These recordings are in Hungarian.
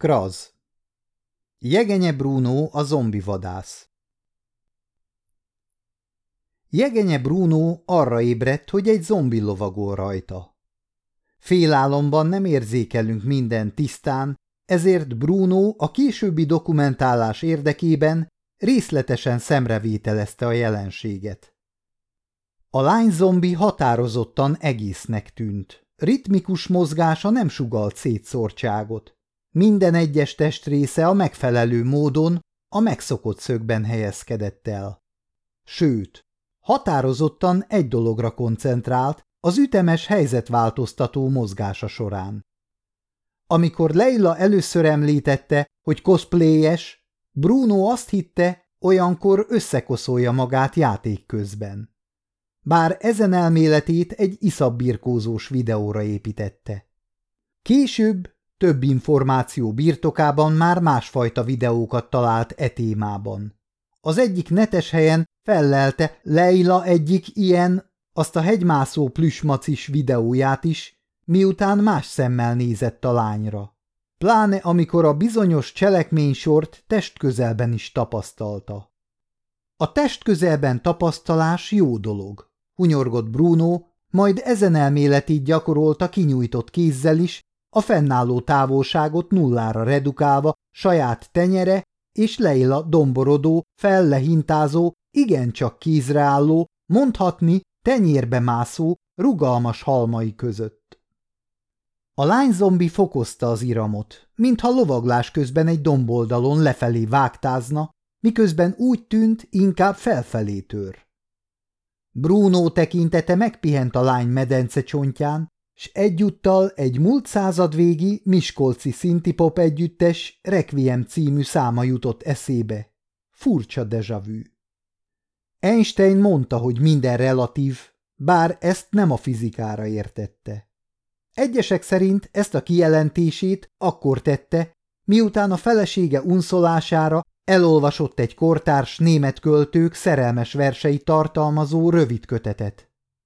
Kraz. Jegenye Bruno a zombivadász. Jegenye Bruno arra ébredt, hogy egy zombi lovagol rajta. Félálomban nem érzékelünk mindent tisztán, ezért Bruno a későbbi dokumentálás érdekében részletesen szemrevételezte a jelenséget. A lányzombi határozottan egésznek tűnt. Ritmikus mozgása nem sugalt szétszórtságot. Minden egyes testrésze a megfelelő módon a megszokott szögben helyezkedett el. Sőt, határozottan egy dologra koncentrált az ütemes helyzetváltoztató mozgása során. Amikor Leila először említette, hogy cosplayes, Bruno azt hitte, olyankor összekoszolja magát játék közben. Bár ezen elméletét egy iszabbirkózós videóra építette. Később több információ birtokában már másfajta videókat talált e témában. Az egyik netes helyen fellelte Leila egyik ilyen, azt a hegymászó plüsmacis videóját is, miután más szemmel nézett a lányra. Pláne amikor a bizonyos cselekménysort testközelben is tapasztalta. A testközelben tapasztalás jó dolog, hunyorgott Bruno, majd ezen elméletét gyakorolta kinyújtott kézzel is, a fennálló távolságot nullára redukálva saját tenyere és Leila domborodó, fellehintázó, igencsak kézre álló, mondhatni tenyérbe mászó, rugalmas halmai között. A lányzombi fokozta az iramot, mintha lovaglás közben egy domboldalon lefelé vágtázna, miközben úgy tűnt, inkább felfelé tör. Bruno tekintete megpihent a lány medence csontján, s egyúttal egy múlt századvégi miskolci szintipop együttes Requiem című száma jutott eszébe. Furcsa déjà vu. Einstein mondta, hogy minden relatív, bár ezt nem a fizikára értette. Egyesek szerint ezt a kijelentését akkor tette, miután a felesége unszolására elolvasott egy kortárs német költők szerelmes verseit tartalmazó rövid kötetet.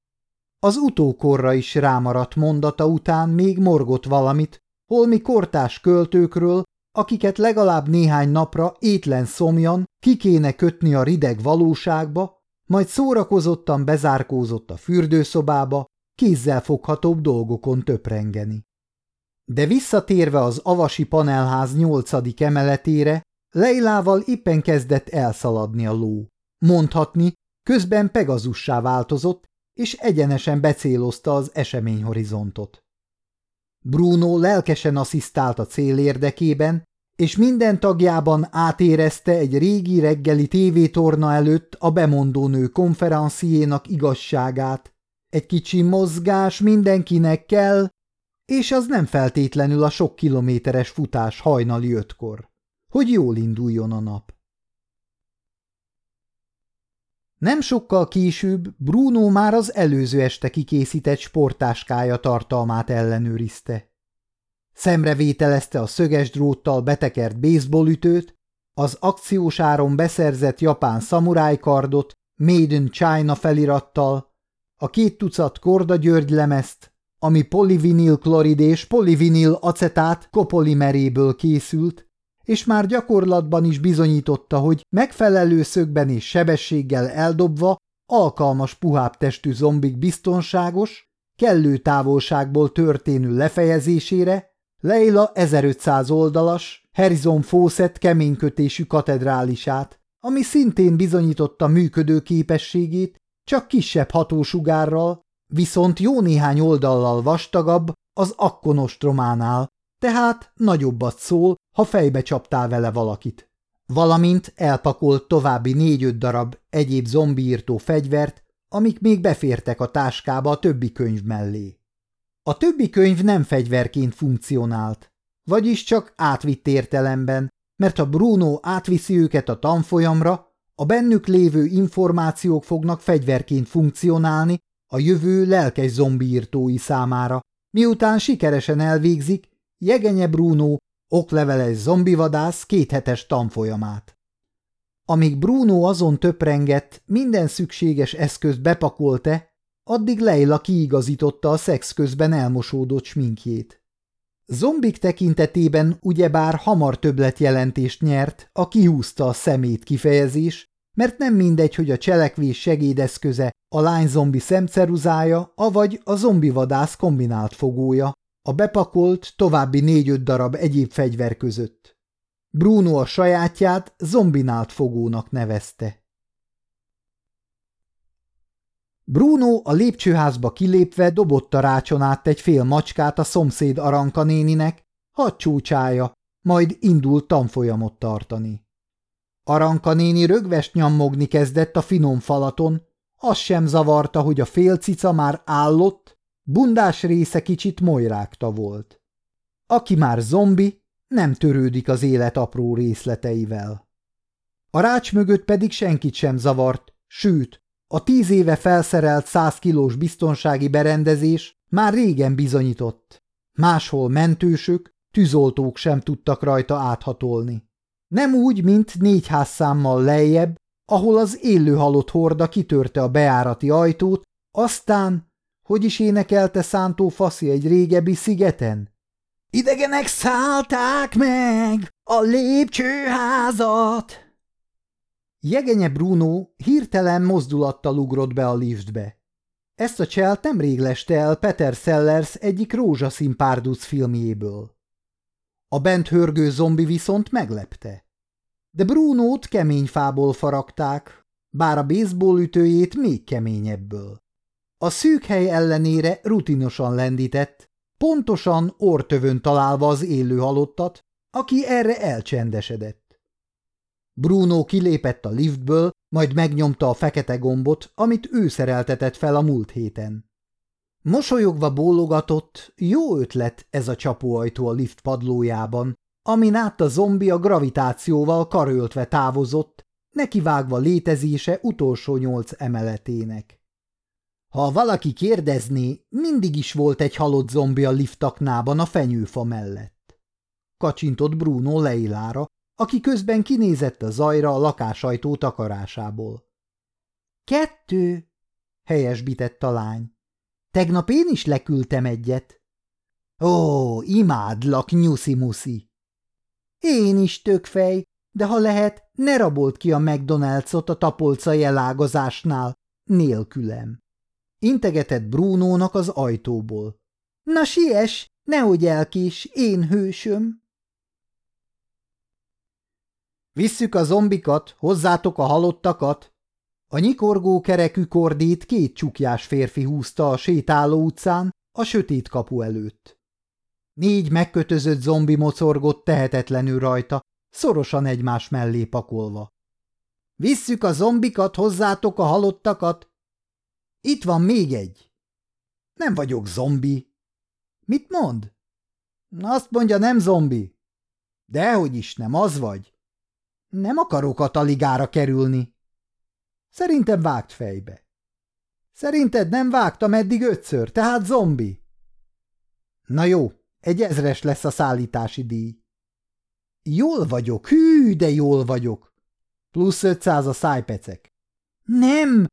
Az utókorra is rámaradt mondata után még morgott valamit, holmi kortárs költőkről, akiket legalább néhány napra étlen szomjan ki kéne kötni a rideg valóságba, majd szórakozottan bezárkózott a fürdőszobába, kézzel foghatóbb dolgokon töprengeni. De visszatérve az avasi panelház 8. emeletére, Leilával éppen kezdett elszaladni a ló. Mondhatni, közben Pegazussá változott, és egyenesen becélozta az eseményhorizontot. Bruno lelkesen asszisztált a cél érdekében, és minden tagjában átérezte egy régi reggeli tévétorna előtt a bemondónő konferenciénak igazságát. Egy kicsi mozgás mindenkinek kell, és az nem feltétlenül a sok kilométeres futás hajnali 5-kor, hogy jól induljon a nap. Nem sokkal később Bruno már az előző este kikészített sporttáskája tartalmát ellenőrizte. Szemrevételezte a szöges dróttal betekert baseballütőt, az akciós áron beszerzett japán szamurájkardot Made in China felirattal, a 2 tucat Korda György lemezt, ami polivinil klorid és polivinil acetát kopolimeréből készült, és már gyakorlatban is bizonyította, hogy megfelelő szögben és sebességgel eldobva alkalmas puhább testű zombik biztonságos, kellő távolságból történő lefejezésére, Leila 1500 oldalas, Harrison Fawcett keménykötésű katedrálisát, ami szintén bizonyította működő képességét, csak kisebb hatósugárral, viszont jó néhány oldallal vastagabb az akkonostrománál, tehát nagyobbat szól, ha fejbe csaptál vele valakit. Valamint elpakolt további 4-5 darab egyéb zombiírtó fegyvert, amik még befértek a táskába a többi könyv mellé. A többi könyv nem fegyverként funkcionált, vagyis csak átvitt értelemben, mert ha Bruno átviszi őket a tanfolyamra, a bennük lévő információk fognak fegyverként funkcionálni a jövő lelkes zombiírtói számára, miután sikeresen elvégzik Jegenye Bruno okleveles zombivadász 2 hetes tanfolyamát. Amíg Bruno azon töprengett, minden szükséges eszközt bepakolt-e, addig Leila kiigazította a szex közben elmosódott sminkjét. Zombik tekintetében ugyebár hamar többletjelentést nyert a kihúzta a szemét kifejezés, mert nem mindegy, hogy a cselekvés segédeszköze a lányzombi szemceruzája, avagy a zombivadász kombinált fogója, a bepakolt további 4-5 darab egyéb fegyver között. Bruno a sajátját zombinált fogónak nevezte. Bruno a lépcsőházba kilépve dobott a rácson át egy fél macskát a szomszéd Aranka néninek, hadd csúcsája, majd indult tanfolyamot tartani. Aranka néni rögvest nyammogni kezdett a finom falaton, az sem zavarta, hogy a félcica már állott, bundás része kicsit molyrágta volt. Aki már zombi, nem törődik az élet apró részleteivel. A rács mögött pedig senkit sem zavart, sőt, a 10 éve felszerelt 100 kilós biztonsági berendezés már régen bizonyított. Máshol mentősök, tűzoltók sem tudtak rajta áthatolni. Nem úgy, mint 4 házszámmal lejjebb, ahol az élő halott horda kitörte a bejárati ajtót, aztán, hogy is énekelte Szántó Faszi egy régebbi szigeten? Idegenek szállták meg a lépcsőházat! Jegenye Bruno hirtelen mozdulattal ugrott be a liftbe. Ezt a cselt nemrég leste el Peter Sellers egyik rózsaszín párduc filmjéből. A bent hörgő zombi viszont meglepte. De Brunót kemény fából faragták, bár a baseball ütőjét még keményebből. A szűk hely ellenére rutinosan lendített, pontosan orrtövön találva az élő halottat, aki erre elcsendesedett. Bruno kilépett a liftből, majd megnyomta a fekete gombot, amit ő szereltetett fel a múlt héten. Mosolyogva bólogatott, jó ötlet ez a csapóajtó a lift padlójában, amin át a zombi a gravitációval karöltve távozott, nekivágva létezése utolsó 8 emeletének. Ha valaki kérdezné, mindig is volt egy halott zombi a liftaknában a fenyőfa mellett. Kacsintott Bruno Leilára, aki közben kinézett a zajra a lakásajtó takarásából. 2, helyesbített a lány. Tegnap én is leküldtem egyet. Ó, imádlak, nyuszi-muszi. Én is tökfej, de ha lehet, ne rabolt ki a McDonald's-ot a tapolcai elágazásnál, nélkülem. Integetett Brunónak az ajtóból. Na siess, nehogy elkés, én hősöm. Visszük a zombikat, hozzátok a halottakat. A nyikorgó kerekű kordét 2 csukjás férfi húzta a sétáló utcán, a sötét kapu előtt. 4 megkötözött zombi mocorgott tehetetlenül rajta, szorosan egymás mellé pakolva. Visszük a zombikat, hozzátok a halottakat. Itt van még egy. Nem vagyok zombi. Mit mond? Azt mondja, nem zombi. Dehogy is nem, az vagy. Nem akarok a taligára kerülni. Szerintem vágd fejbe. Szerinted nem vágtam eddig 5-ször, tehát zombi? Na jó, 1000-es lesz a szállítási díj. Jól vagyok, hű, de jól vagyok. Plusz 500 a szájpecek. Nem!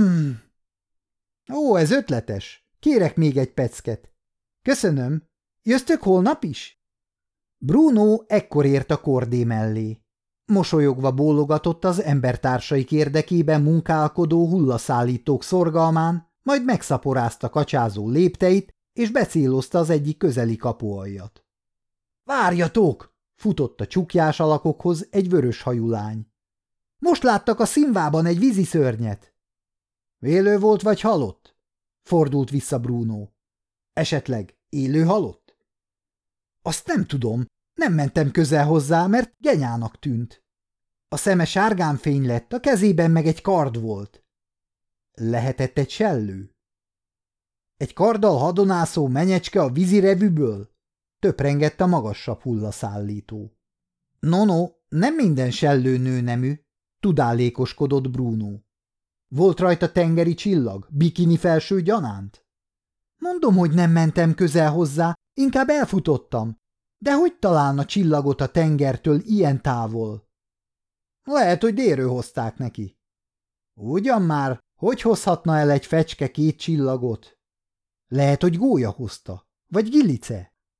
Ó, ez ötletes. Kérek még egy pecket. Köszönöm. Jöztök holnap is? Bruno ekkor ért a kordé mellé. Mosolyogva bólogatott az embertársaik érdekében munkálkodó hullaszállítók szorgalmán, majd megszaporázta kacsázó lépteit, és becélozta az egyik közeli kapualjat. Várjatok! Futott a csukjás alakokhoz egy vörös hajú lány. Most láttak a színvában egy víziszörnyet. Élő volt vagy halott? Fordult vissza Bruno. Esetleg élő halott? Azt nem tudom, nem mentem közel hozzá, mert genyának tűnt. A szeme sárgán fény lett, a kezében meg egy kard volt. Lehetett egy sellő? Egy karddal hadonászó menyecske a vízirevűből? Töprengett a magasabb hullaszállító. No, nem minden sellő nőnemű, tudálékoskodott Bruno. Volt rajta tengeri csillag, bikini felső gyanánt? Mondom, hogy nem mentem közel hozzá, inkább elfutottam. De hogy találna csillagot a tengertől ilyen távol? Lehet, hogy délről hozták neki. Ugyan már, hogy hozhatna el egy fecske 2 csillagot? Lehet, hogy gólya hozta, vagy gilice.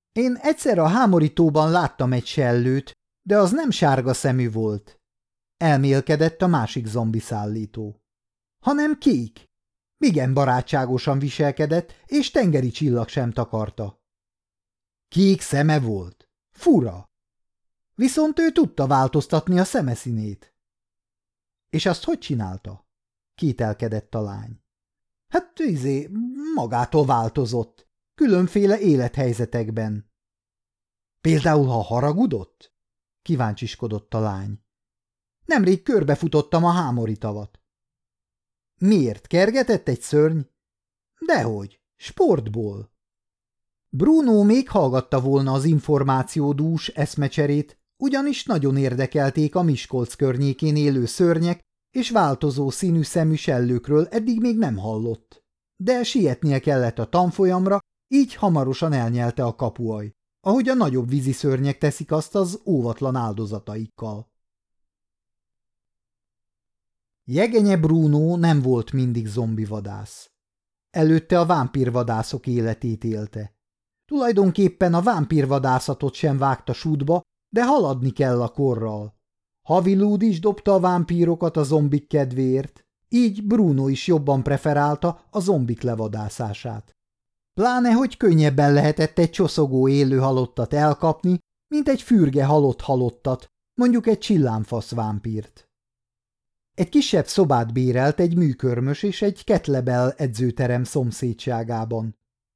Én egyszer a hámorítóban láttam egy sellőt, de az nem sárga szemű volt. Elmélkedett a másik zombiszállító. Hanem kék. Igen barátságosan viselkedett, és tengeri csillag sem takarta. Kék szeme volt. Fura. Viszont ő tudta változtatni a szemeszínét. És azt hogy csinálta? Kételkedett a lány. Hát magától változott. Különféle élethelyzetekben. Például, ha haragudott? Kíváncsiskodott a lány. Nemrég körbefutottam a hámoritavat. Miért? Kergetett egy szörny? Dehogy, sportból. Bruno még hallgatta volna az információdús eszmecserét, ugyanis nagyon érdekelték a Miskolc környékén élő szörnyek, és változó színű szemű sellőkről eddig még nem hallott. De sietnie kellett a tanfolyamra, így hamarosan elnyelte a kapuaj, ahogy a nagyobb vízi szörnyek teszik azt az óvatlan áldozataikkal. Jegenye Bruno nem volt mindig zombivadász. Előtte a vámpírvadászok életét élte. Tulajdonképpen a vámpírvadászatot sem vágta sútba, de haladni kell a korral. Havilud is dobta a vámpírokat a zombik kedvéért, így Bruno is jobban preferálta a zombik levadászását. Pláne, hogy könnyebben lehetett egy csoszogó élő halottat elkapni, mint egy fürge halottat, mondjuk egy csillámfasz vámpírt. Egy kisebb szobát bérelt egy műkörmös és egy kettlebell edzőterem szomszédságában.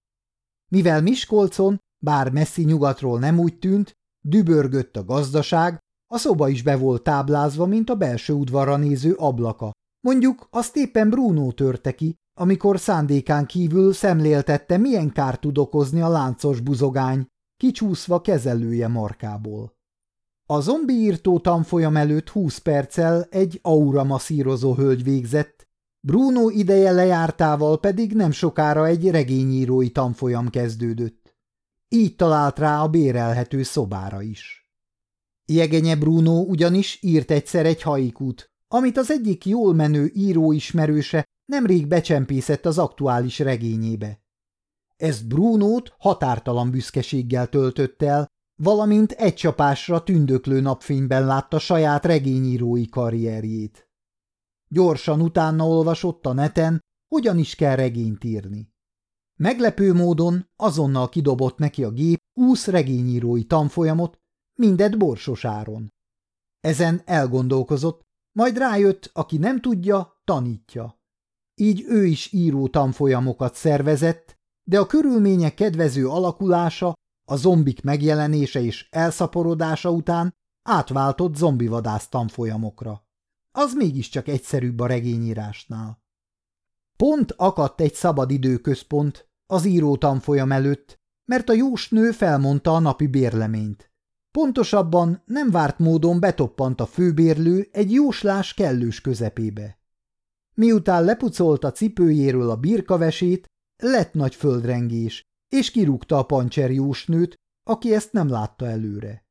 Mivel Miskolcon, bár messzi nyugatról nem úgy tűnt, dübörgött a gazdaság, a szoba is be volt táblázva, mint a belső udvarra néző ablaka. Mondjuk azt éppen Bruno törte ki, amikor szándékán kívül szemléltette, milyen kárt tud okozni a láncos buzogány, kicsúszva kezelője markából. A zombiírtó tanfolyam előtt 20 perccel egy aura masszírozó hölgy végzett, Bruno ideje lejártával pedig nem sokára egy regényírói tanfolyam kezdődött. Így talált rá a bérelhető szobára is. Jegenye Bruno ugyanis írt egyszer egy haikút, amit az egyik jól menő író ismerőse nemrég becsempészett az aktuális regényébe. Ezt Brunót határtalan büszkeséggel töltött el, valamint egy csapásra tündöklő napfényben látta saját regényírói karrierjét. Gyorsan utána olvasott a neten, hogyan is kell regényt írni. Meglepő módon azonnal kidobott neki a gép 20 regényírói tanfolyamot, mindet borsos áron. Ezen elgondolkozott, majd rájött, aki nem tudja, tanítja. Így ő is író tanfolyamokat szervezett, de a körülmények kedvező alakulása, a zombik megjelenése és elszaporodása után átváltott zombivadász tanfolyamokra. Az mégiscsak egyszerűbb a regényírásnál. Pont akadt egy szabadidőközpont az író tanfolyam előtt, mert a jósnő felmondta a napi bérleményt. Pontosabban nem várt módon betoppant a főbérlő egy jóslás kellős közepébe. Miután lepucolta cipőjéről a birkavesét, lett nagy földrengés, és kirúgta a pancser jósnőt, aki ezt nem látta előre.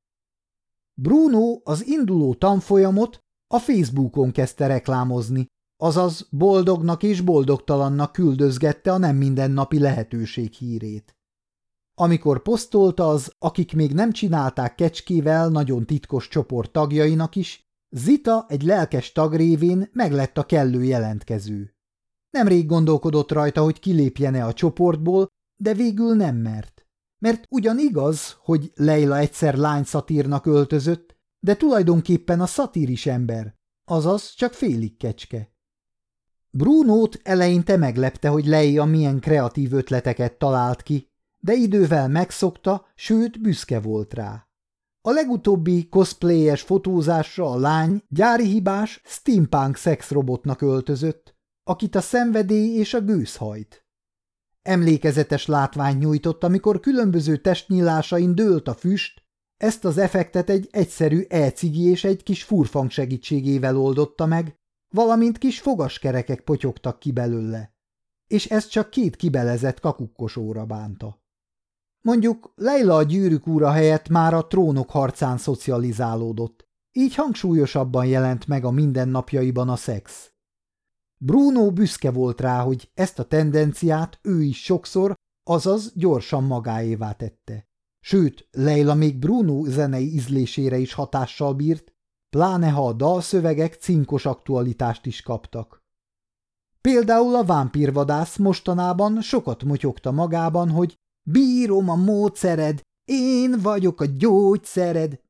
Bruno az induló tanfolyamot a Facebookon kezdte reklámozni, azaz boldognak és boldogtalannak küldözgette a nem mindennapi lehetőség hírét. Amikor posztolta az, akik még nem csinálták kecskével nagyon titkos csoport tagjainak is, Zita egy lelkes tag révén meglett a kellő jelentkező. Nemrég gondolkodott rajta, hogy kilépjene a csoportból, de végül nem mert. Mert ugyan igaz, hogy Leila egyszer lányszatírnak öltözött, de tulajdonképpen a szatír is ember, azaz csak félig kecske. Brunót eleinte meglepte, hogy Leila milyen kreatív ötleteket talált ki, de idővel megszokta, sőt büszke volt rá. A legutóbbi cosplayes fotózásra a lány gyári hibás steampunk szexrobotnak öltözött, akit a szenvedély és a gőz hajt. Emlékezetes látványt nyújtott, amikor különböző testnyílásain dőlt a füst, ezt az effektet egy egyszerű e-cigi és egy kis furfang segítségével oldotta meg, valamint kis fogaskerekek potyogtak ki belőle, és ez csak 2 kibelezett kakukkosóra bánta. Mondjuk Leila a Gyűrűk ura helyett már a Trónok harcán szocializálódott, így hangsúlyosabban jelent meg a mindennapjaiban a szex. Bruno büszke volt rá, hogy ezt a tendenciát ő is sokszor, azaz gyorsan magáévá tette. Sőt, Leila még Bruno zenei ízlésére is hatással bírt, pláne ha a dalszövegek cinkos aktualitást is kaptak. Például a vámpírvadász mostanában sokat motyogta magában, hogy bírom a módszered, én vagyok a gyógyszered.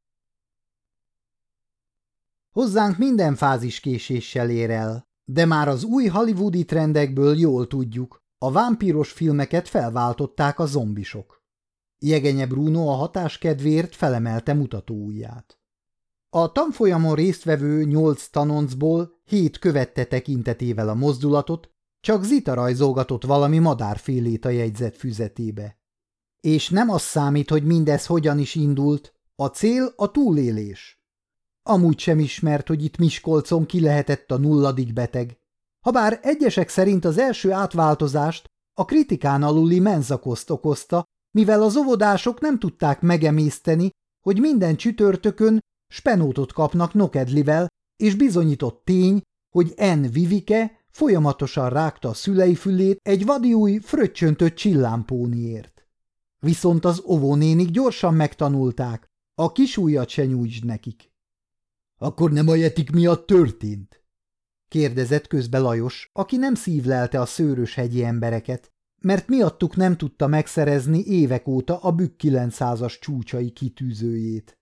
Hozzánk minden fázis késéssel ér el, de már az új hollywoodi trendekből jól tudjuk, a vámpíros filmeket felváltották a zombisok. Jegenye Bruno a hatás kedvéért felemelte mutatóujját. A tanfolyamon résztvevő 8 tanoncból 7 követte tekintetével a mozdulatot, csak Zita rajzolgatott valami madárfélét a jegyzet füzetébe. És nem az számít, hogy mindez hogyan is indult, a cél a túlélés. Amúgy sem ismert, hogy itt Miskolcon ki lehetett a 0. beteg. Habár egyesek szerint az első átváltozást a kritikán aluli menzakoszt okozta, mivel az óvodások nem tudták megemészteni, hogy minden csütörtökön spenótot kapnak nokedlivel, és bizonyított tény, hogy N. Vivike folyamatosan rágta a szülei fülét egy vadiúj fröccsöntött csillámpóniért. Viszont az óvónénik gyorsan megtanulták, a kisújat se nyújtsd nekik. Akkor nem a jetik miatt történt? Kérdezett közbe Lajos, aki nem szívlelte a szőröshegyi embereket, mert miattuk nem tudta megszerezni évek óta a Bükk 900-as csúcsai kitűzőjét.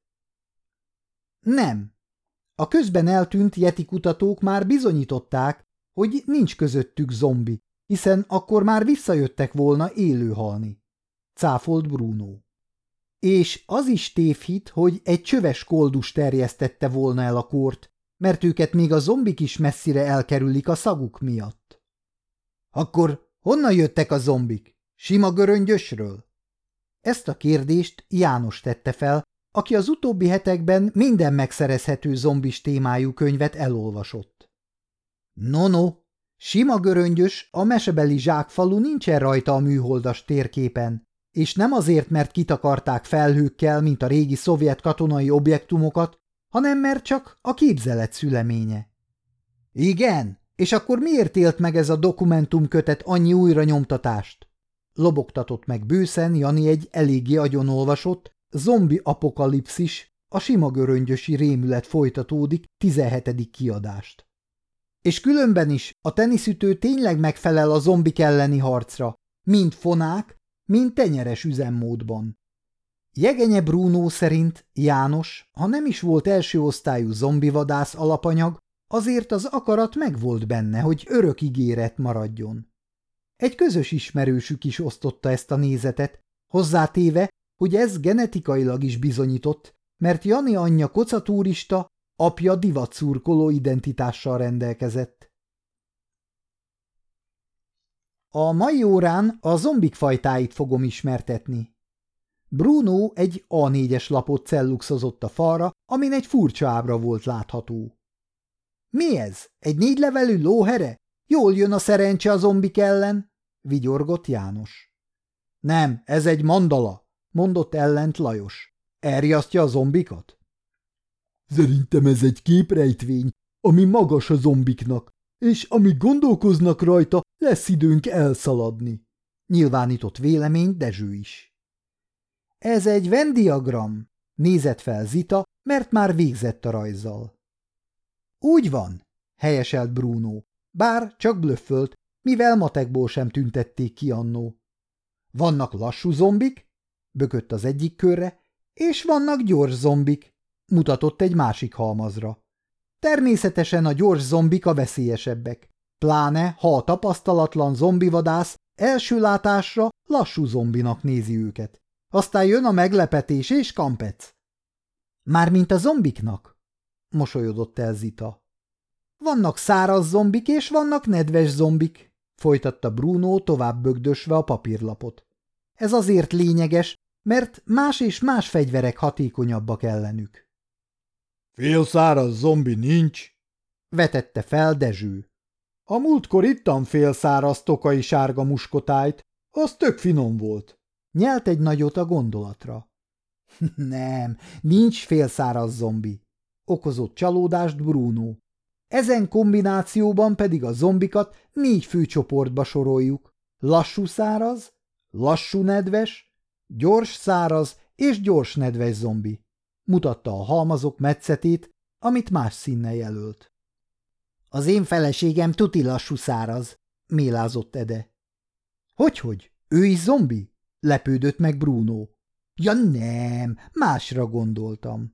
Nem. A közben eltűnt yeti kutatók már bizonyították, hogy nincs közöttük zombi, hiszen akkor már visszajöttek volna élőhalni. Cáfolt Bruno. És az is tévhit, hogy egy csöves koldus terjesztette volna el a kort, mert őket még a zombik is messzire elkerülik a szaguk miatt. Akkor honnan jöttek a zombik? Sima göröngyösről? Ezt a kérdést János tette fel, aki az utóbbi hetekben minden megszerezhető zombis témájú könyvet elolvasott. No, sima göröngyös, a mesebeli zsákfalu nincsen rajta a műholdas térképen, és nem azért, mert kitakarták felhőkkel, mint a régi szovjet katonai objektumokat, hanem mert csak a képzelet szüleménye. Igen, és akkor miért élt meg ez a dokumentumkötet annyi újranyomtatást? Lobogtatott meg bőszen Jani egy eléggé agyonolvasott, zombi apokalipszis, a sima göröngyösi rémület folytatódik 17. kiadást. És különben is a teniszütő tényleg megfelel a zombik elleni harcra, mind fonák, mind tenyeres üzemmódban. Jegenye Bruno szerint János, ha nem is volt első osztályú zombivadász alapanyag, azért az akarat megvolt benne, hogy örök ígéret maradjon. Egy közös ismerősük is osztotta ezt a nézetet, hozzátéve, hogy ez genetikailag is bizonyított, mert Jani anyja kocatúrista, apja divatszurkoló identitással rendelkezett. A mai órán a zombik fajtáit fogom ismertetni. Bruno egy A4-es lapot celluxozott a falra, amin egy furcsa ábra volt látható. Mi ez? Egy 4 levelű lóhere? Jól jön a szerencse a zombik ellen? Vigyorgott János. Nem, ez egy mandala, mondott ellent Lajos. Elriasztja a zombikat? Szerintem ez egy képrejtvény, ami magas a zombiknak, és amíg gondolkoznak rajta, lesz időnk elszaladni. Nyilvánított vélemény Dezső is. Ez egy Venn-diagram, nézett fel Zita, mert már végzett a rajzzal. Úgy van, helyeselt Bruno, bár csak blöffölt, mivel matekból sem tüntették ki annó. Vannak lassú zombik, bökött az egyik körre, és vannak gyors zombik, mutatott egy másik halmazra. Természetesen a gyors zombik a veszélyesebbek, pláne ha a tapasztalatlan zombivadász első látásra lassú zombinak nézi őket. Aztán jön a meglepetés és kampec. Mármint a zombiknak? Mosolyodott el Zita. Vannak száraz zombik és vannak nedves zombik, folytatta Bruno tovább bögdösve a papírlapot. Ez azért lényeges, mert más és más fegyverek hatékonyabbak ellenük. Félszáraz zombi nincs, vetette fel Dezső. A múltkor ittam félszáraz tokai sárga muskotájt, az tök finom volt. Nyelt egy nagyot a gondolatra. Nem, nincs félszáraz zombi, okozott csalódást Bruno. Ezen kombinációban pedig a zombikat 4 fő csoportba soroljuk. Lassú száraz, lassú nedves, Gyors száraz és gyors nedves zombi. Mutatta a halmazok metszetét, amit más színnel jelölt. Az én feleségem tuti lassú száraz, mélázott Ede. Hogyhogy? Ő is zombi? Lepődött meg Bruno. Ja nem, másra gondoltam.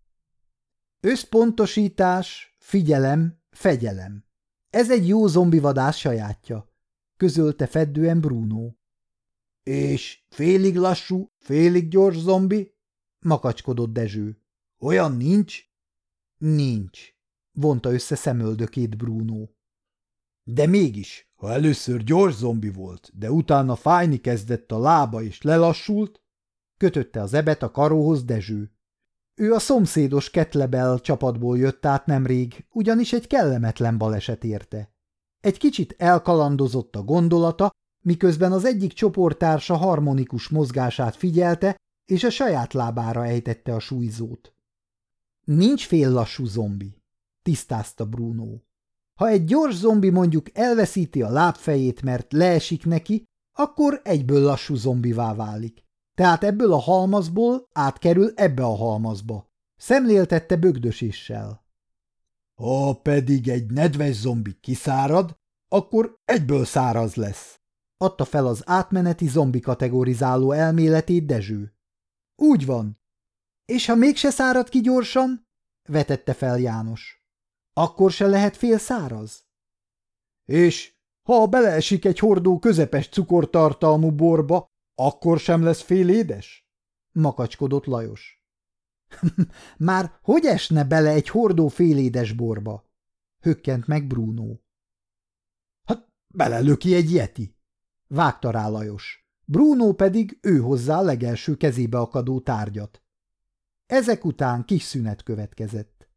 Összpontosítás, figyelem, fegyelem. Ez egy jó zombivadász sajátja, közölte feddően Bruno. És félig lassú, félig gyors zombi? Makacskodott Dezső. Olyan nincs? Nincs, vonta össze szemöldökét Bruno. De mégis, ha először gyors zombi volt, de utána fájni kezdett a lába és lelassult, kötötte az ebet a karóhoz Dezső. Ő a szomszédos Ketlebel csapatból jött át nemrég, ugyanis egy kellemetlen baleset érte. Egy kicsit elkalandozott a gondolata, miközben az egyik csoporttársa harmonikus mozgását figyelte, és a saját lábára ejtette a súlyzót. Nincs fél lassú zombi, tisztázta Bruno. Ha egy gyors zombi mondjuk elveszíti a lábfejét, mert leesik neki, akkor egyből lassú zombivá válik. Tehát ebből a halmazból átkerül ebbe a halmazba. Szemléltette bögdöséssel. Ha pedig egy nedves zombi kiszárad, akkor egyből száraz lesz. Adta fel az átmeneti zombi kategorizáló elméletét Dezső. Úgy van. És ha mégse szárad ki gyorsan? Vetette fel János. Akkor se lehet fél száraz? És ha beleesik egy hordó közepes cukortartalmú borba, akkor sem lesz fél édes? Makacskodott Lajos. Már hogy esne bele egy hordó félédes borba? Hökkent meg Bruno. Hát belelöki egy yeti, vágta rá Lajos. Bruno pedig ő hozzá a legelső kezébe akadó tárgyat. Ezek után kis szünet következett.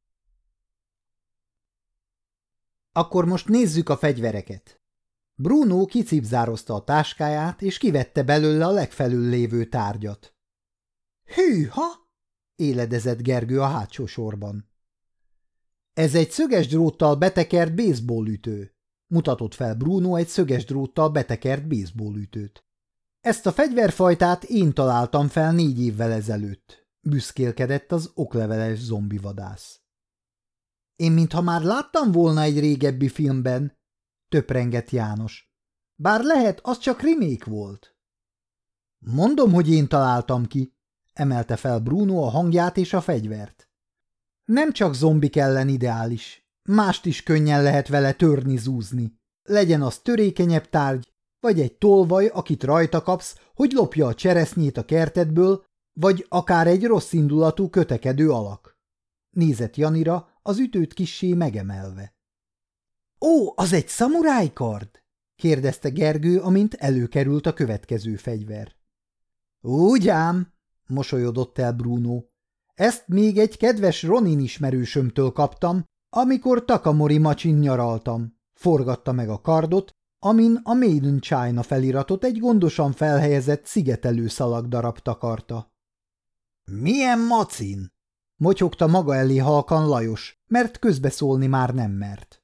Akkor most nézzük a fegyvereket. Bruno kicipzározta a táskáját, és kivette belőle a legfelül lévő tárgyat. Hűha! Éledezett Gergő a hátsó sorban. Ez egy szöges dróttal betekert baseballütő, mutatott fel Bruno egy szöges dróttal betekert baseballütőt. Ezt a fegyverfajtát én találtam fel 4 évvel ezelőtt, büszkélkedett az okleveles zombivadász. Én mintha már láttam volna egy régebbi filmben, töprengett János. Bár lehet, az csak remake volt. Mondom, hogy én találtam ki, emelte fel Bruno a hangját és a fegyvert. Nem csak zombik ellen ideális, mást is könnyen lehet vele törni-zúzni. Legyen az törékenyebb tárgy, vagy egy tolvaj, akit rajta kapsz, hogy lopja a cseresznyét a kertedből, vagy akár egy rosszindulatú kötekedő alak. Nézett Janira, az ütőt kissé megemelve. Ó, az egy szamurájkard? kérdezte Gergő, amint előkerült a következő fegyver. Úgy ám, mosolyodott el Bruno. Ezt még egy kedves Ronin ismerősömtől kaptam, amikor Takamori macsin nyaraltam. Forgatta meg a kardot, amin a Made in China feliratot egy gondosan felhelyezett szigetelő szalagdarab takarta. Milyen macin? Motyogta maga elé halkan Lajos, mert közbeszólni már nem mert.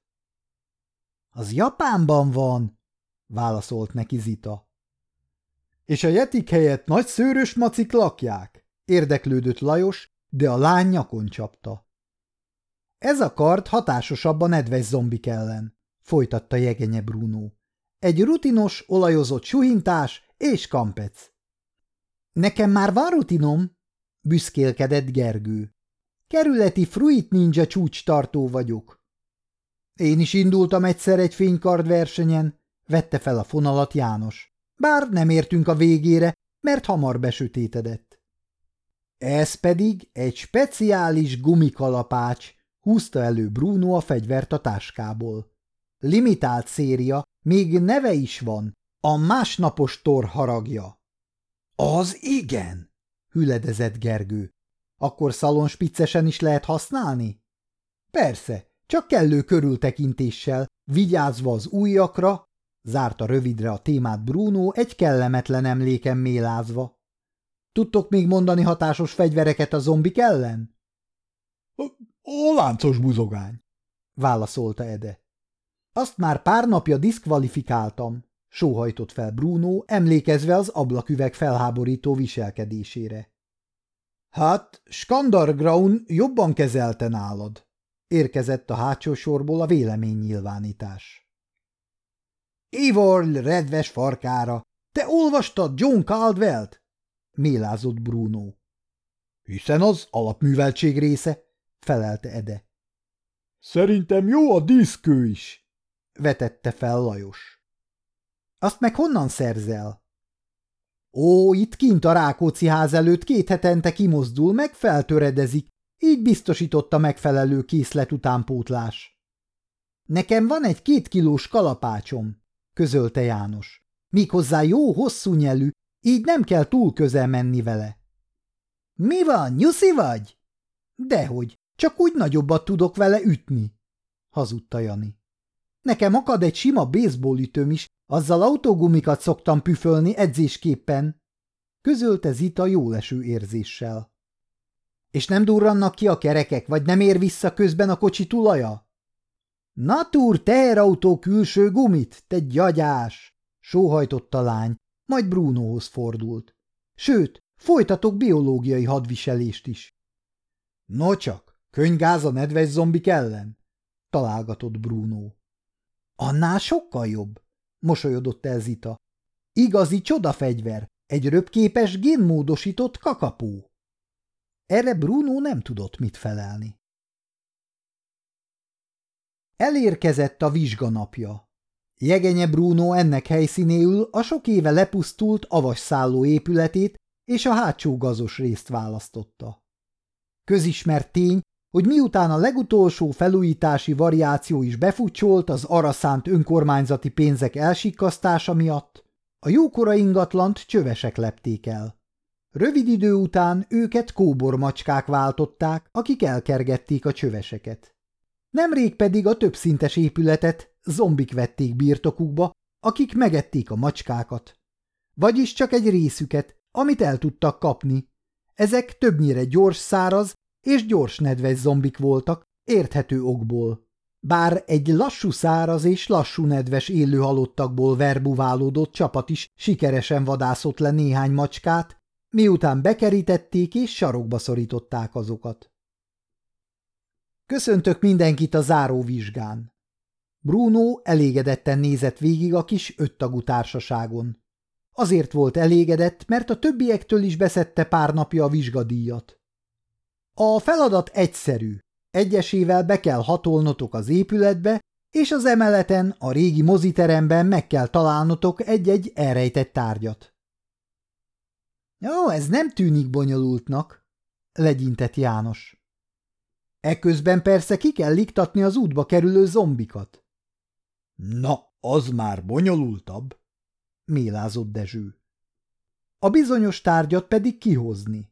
Az Japánban van, válaszolt neki Zita. És a jetik helyett nagy szőrös macik lakják? Érdeklődött Lajos, de a lány nyakon csapta. Ez a kard hatásosabb a nedves zombik ellen, folytatta jegenye Bruno. Egy rutinos, olajozott suhintás és kampec. Nekem már van rutinom, büszkélkedett Gergő. Kerületi Fruit Ninja csúcstartó vagyok. Én is indultam egyszer egy fénykard versenyen, vette fel a fonalat János. Bár nem értünk a végére, mert hamar besötétedett. Ez pedig egy speciális gumikalapács, húzta elő Bruno a fegyvert a táskából. Limitált széria, még neve is van, a másnapos tor haragja. Az igen, hüledezett Gergő. Akkor szalonspiccesen is lehet használni? Persze, csak kellő körültekintéssel, vigyázva az ujjakra, zárta rövidre a témát Bruno egy kellemetlen emléken mélázva. Tudtok még mondani hatásos fegyvereket a zombik ellen? A láncos buzogány, válaszolta Ede. Azt már pár napja diszkvalifikáltam, sóhajtott fel Bruno, emlékezve az ablaküveg felháborító viselkedésére. Hát, Skandargraun jobban kezelte nálad, érkezett a hátsó sorból a véleménynyilvánítás. Ivor redves farkára, te olvastad John Caldwellt? Mélázott Bruno. Hiszen az alapműveltség része, felelte Ede. Szerintem jó a diszkő is, vetette fel Lajos. Azt meg honnan szerzel? Ó, itt kint a Rákóczi ház előtt 2 hetente kimozdul, meg feltöredezik, így biztosította megfelelő készlet utánpótlás. Nekem van egy 2 kilós kalapácsom, közölte János. Méghozzá jó hosszú nyelű, így nem kell túl közel menni vele. Mi van, nyuszi vagy? Dehogy, csak úgy nagyobbat tudok vele ütni, hazudta Jani. Nekem akad egy sima baseballütőm is, azzal autógumikat szoktam püfölni edzésképpen, közölte Zita jóleső érzéssel. És nem durrannak ki a kerekek, vagy nem ér vissza közben a kocsi tulaja? Natúr teherautó külső gumit, te gyagyás! Sóhajtott a lány, majd Brunohoz fordult. Sőt, folytatok biológiai hadviselést is. Nocsak, könygáz a nedves zombik ellen? Találgatott Bruno. Annál sokkal jobb, mosolyodott el Zita. Igazi csodafegyver, egy röpképes génmódosított kakapó. Erre Bruno nem tudott mit felelni. Elérkezett a vizsganapja. Jegenye Bruno ennek helyszínéül a sok éve lepusztult avasszálló épületét és a hátsó gazos részt választotta. Közismert tény, hogy miután a legutolsó felújítási variáció is befutcsolt az arra szánt önkormányzati pénzek elsikkasztása miatt, a jókora ingatlant csövesek lepték el. Rövid idő után őket kóbormacskák váltották, akik elkergették a csöveseket. Nemrég pedig a többszintes épületet zombik vették birtokukba, akik megették a macskákat. Vagyis csak egy részüket, amit el tudtak kapni. Ezek többnyire gyors száraz és gyors nedves zombik voltak, érthető okból. Bár egy lassú száraz és lassú nedves élő halottakból verbuválódott csapat is sikeresen vadászott le néhány macskát, miután bekerítették és sarokba szorították azokat. Köszöntök mindenkit a záróvizsgán. Bruno elégedetten nézett végig a kis 5 tagú társaságon. Azért volt elégedett, mert a többiektől is beszedte pár napja a vizsgadíjat. A feladat egyszerű. Egyesével be kell hatolnotok az épületbe, és az emeleten, a régi moziteremben meg kell találnotok egy-egy elrejtett tárgyat. Ó, ez nem tűnik bonyolultnak, legyintett János. Eközben persze ki kell iktatni az útba kerülő zombikat. Na, az már bonyolultabb, mélázott Dezső. A bizonyos tárgyat pedig kihozni.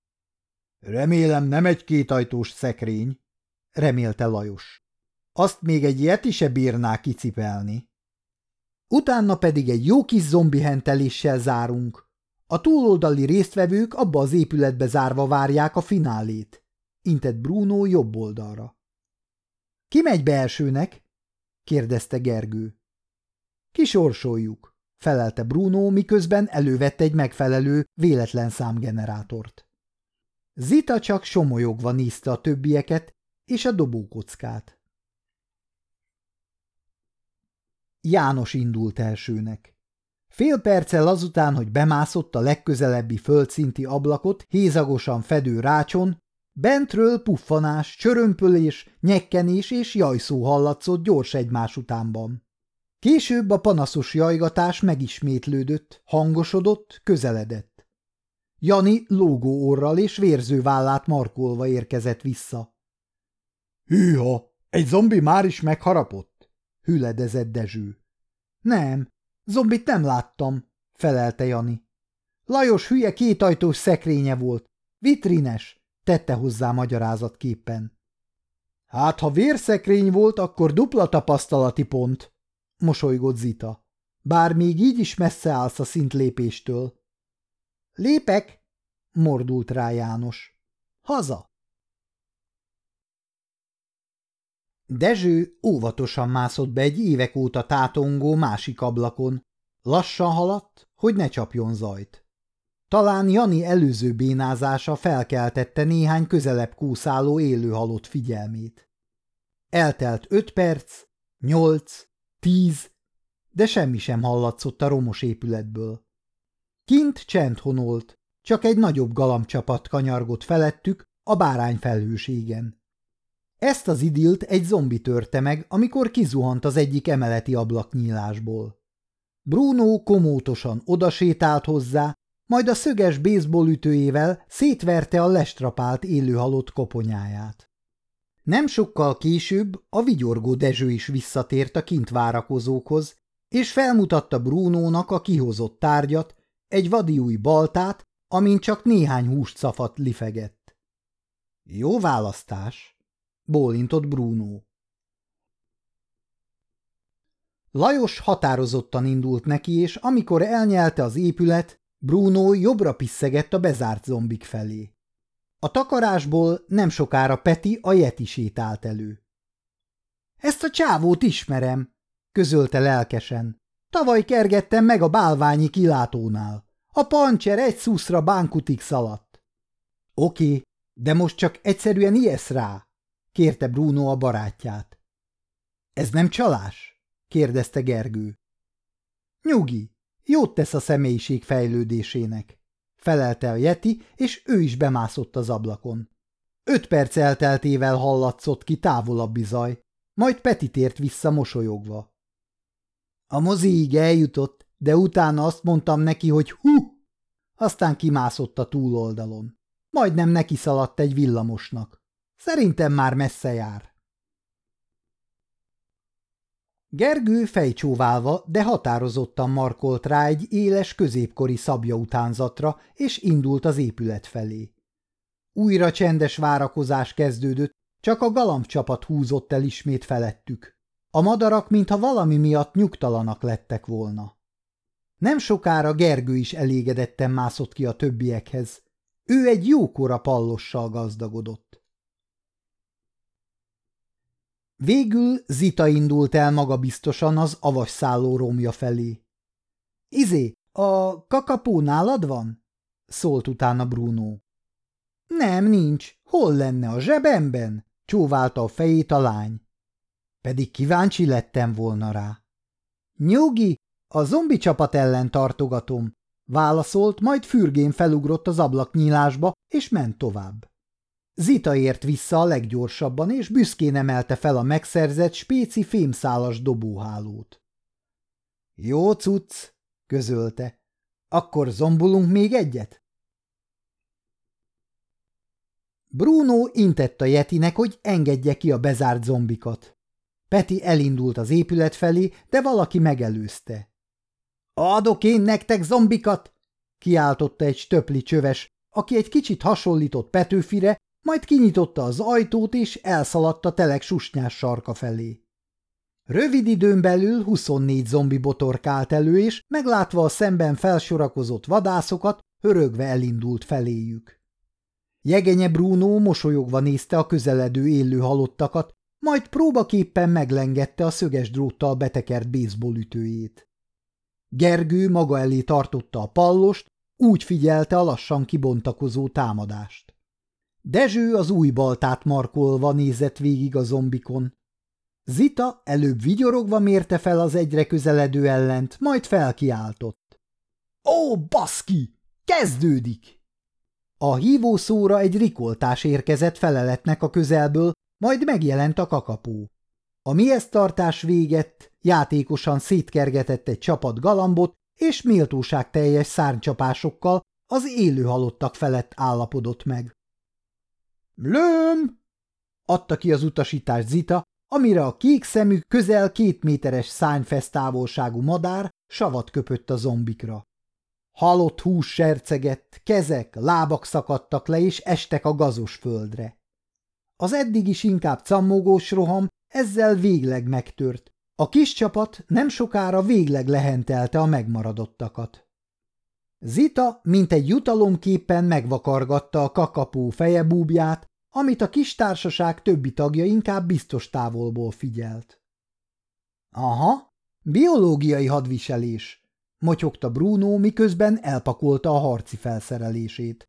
Remélem nem egy 2 ajtós szekrény, remélte Lajos. Azt még egy ilyet se bírná kicipelni. Utána pedig egy jó kis zombihenteléssel zárunk. A túloldali résztvevők abba az épületbe zárva várják a finálét, intett Bruno jobb oldalra. Ki megy be elsőnek? kérdezte Gergő. Kisorsoljuk, felelte Bruno, miközben elővette egy megfelelő véletlen számgenerátort. Zita csak somolyogva nézte a többieket és a dobókockát. János indult elsőnek. Fél perccel azután, hogy bemászott a legközelebbi földszinti ablakot hézagosan fedő rácson, bentről puffanás, csörömpölés, nyekkenés és jajszó hallatszott gyors egymás utánban. Később a panaszos jajgatás megismétlődött, hangosodott, közeledett. Jani lógó orral és vérző vállát markolva érkezett vissza. – Hűha, egy zombi már is megharapott? – hüledezett Dezső. – Nem, zombit nem láttam – felelte Jani. Lajos hülye 2 ajtós szekrénye volt, vitrines – tette hozzá magyarázatképpen. – Hát, ha vérszekrény volt, akkor dupla tapasztalati pont – mosolygott Zita. – Bár még így is messze állsz a szintlépéstől. – Lépek! – mordult rá János. – Haza! Dezső óvatosan mászott be egy évek óta tátongó másik ablakon, Lassan haladt, hogy ne csapjon zajt. Talán Jani előző bénázása felkeltette néhány közelebb kúszáló élő halott figyelmét. Eltelt 5 perc, 8, 10, de semmi sem hallatszott a romos épületből. Kint csend honolt, csak egy nagyobb galambcsapat kanyargott felettük a bárányfelhőségen. Ezt az idillt egy zombi törte meg, amikor kizuhant az egyik emeleti ablaknyílásból. Bruno komótosan odasétált hozzá, majd a szöges baseballütőjével szétverte a lestrapált élőhalott koponyáját. Nem sokkal később a vigyorgó Dezső is visszatért a kint várakozókhoz, és felmutatta Brunónak a kihozott tárgyat, egy vadiúj baltát, amin csak néhány húscafat lifegett. Jó választás, bólintott Bruno. Lajos határozottan indult neki, és amikor elnyelte az épület, Bruno jobbra pisszegett a bezárt zombik felé. A takarásból nem sokára Peti a Yeti sétált elő. Ezt a csávót ismerem, közölte lelkesen. Tavaly kergettem meg a bálványi kilátónál. A pancser egy szuszra bánkutig szaladt. Oké, de most csak egyszerűen ijesz rá, kérte Bruno a barátját. Ez nem csalás? kérdezte Gergő. Nyugi, jót tesz a személyiség fejlődésének, felelte a Yeti, és ő is bemászott az ablakon. 5 perc elteltével hallatszott ki távolabbi zaj, majd Peti tért vissza mosolyogva. A moziig eljutott, de utána azt mondtam neki, hogy hú! Aztán kimászott a túloldalon. Majdnem neki szaladt egy villamosnak. Szerintem már messze jár. Gergő fejcsóválva, de határozottan markolt rá egy éles középkori szabja utánzatra, és indult az épület felé. Újra csendes várakozás kezdődött, csak a galambcsapat húzott el ismét felettük. A madarak, mintha valami miatt nyugtalanak lettek volna. Nem sokára Gergő is elégedetten mászott ki a többiekhez. Ő egy jókora pallossal gazdagodott. Végül Zita indult el magabiztosan az avasszálló romja felé. – Izé, a kakapó nálad van? – szólt utána Bruno. – Nem, nincs. Hol lenne, a zsebemben? – csóválta a fejét a lány. Pedig kíváncsi lettem volna rá. – Nyugi, a zombi csapat ellen tartogatom – válaszolt, majd fürgén felugrott az ablaknyílásba, és ment tovább. Zita ért vissza a leggyorsabban, és büszkén emelte fel a megszerzett spéci fémszálas dobóhálót. – Jó cucc, közölte. – Akkor zombolunk még egyet? Bruno intett a Yetinek, hogy engedje ki a bezárt zombikat. Peti elindult az épület felé, de valaki megelőzte. – Adok én nektek zombikat! – kiáltotta egy stöpli csöves, aki egy kicsit hasonlított Petőfire, majd kinyitotta az ajtót, és elszaladt a telek susnyás sarka felé. Rövid időn belül 24 zombi botorkált elő, és meglátva a szemben felsorakozott vadászokat, hörögve elindult feléjük. Jegenye Bruno mosolyogva nézte a közeledő élő halottakat, majd próbaképpen meglengette a szöges dróttal betekert baseballütőjét. Gergő maga elé tartotta a pallost, úgy figyelte a lassan kibontakozó támadást. Dezső az új baltát markolva nézett végig a zombikon. Zita előbb vigyorogva mérte fel az egyre közeledő ellent, majd felkiáltott. – Ó, baszki! Kezdődik! A hívószóra egy rikoltás érkezett feleletnek a közelből, majd megjelent a kakapó. A miesztartás végett, játékosan szétkergetett egy csapat galambot, és méltóságteljes szárnycsapásokkal az élő halottak felett állapodott meg. – Lőm! – adta ki az utasítást Zita, amire a kék szemű, közel 2 méteres szárnyfesztávolságú madár savat köpött a zombikra. Halott hús sercegett, kezek, lábak szakadtak le, és estek a gazos földre. Az eddig is inkább cammogós roham ezzel végleg megtört. A kis csapat nem sokára végleg lehentelte a megmaradottakat. Zita mint egy jutalomképpen megvakargatta a kakapó fejebúbját, amit a kis társaság többi tagja inkább biztos távolból figyelt. – Aha, biológiai hadviselés motyogta Bruno, miközben elpakolta a harci felszerelését.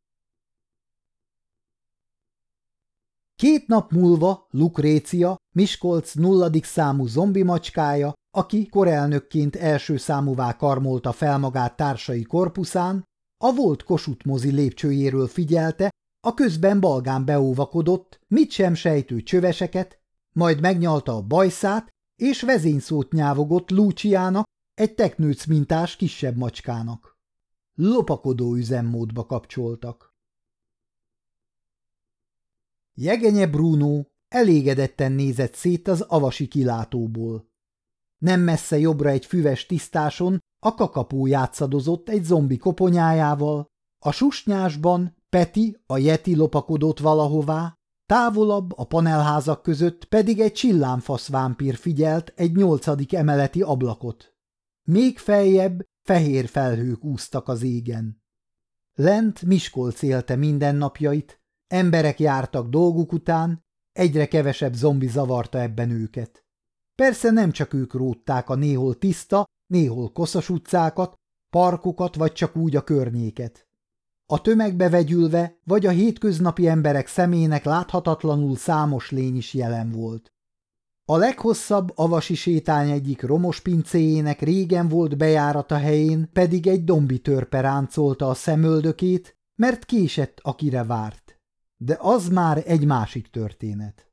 2 nap múlva Lucrécia, Miskolc 0. számú zombi macskája, aki korelnökként első számúvá karmolta fel magát társai korpuszán, a volt Kossuth mozi lépcsőjéről figyelte a közben balgán beóvakodott, mit sem sejtő csöveseket, majd megnyalta a bajszát, és vezényszót nyávogott Luciának, egy teknőc mintás kisebb macskának. Lopakodó üzemmódba kapcsoltak. Jegenye Bruno elégedetten nézett szét az avasi kilátóból. Nem messze jobbra egy füves tisztáson a kakapó játszadozott egy zombi koponyájával, a susnyásban Peti a Yeti lopakodott valahová, távolabb a panelházak között pedig egy csillámfasz vámpír figyelt egy 8. emeleti ablakot. Még feljebb fehér felhők úsztak az égen. Lent Miskolc élte mindennapjait, emberek jártak dolguk után, egyre kevesebb zombi zavarta ebben őket. Persze nem csak ők rótták a néhol tiszta, néhol koszos utcákat, parkokat vagy csak úgy a környéket. A tömegbe vegyülve vagy a hétköznapi emberek szemének láthatatlanul számos lény is jelen volt. A leghosszabb avasi sétány egyik romos pincéjének régen volt bejárata helyén pedig egy dombi törpe ráncolta a szemöldökét, mert késett, akire várt. De az már egy másik történet.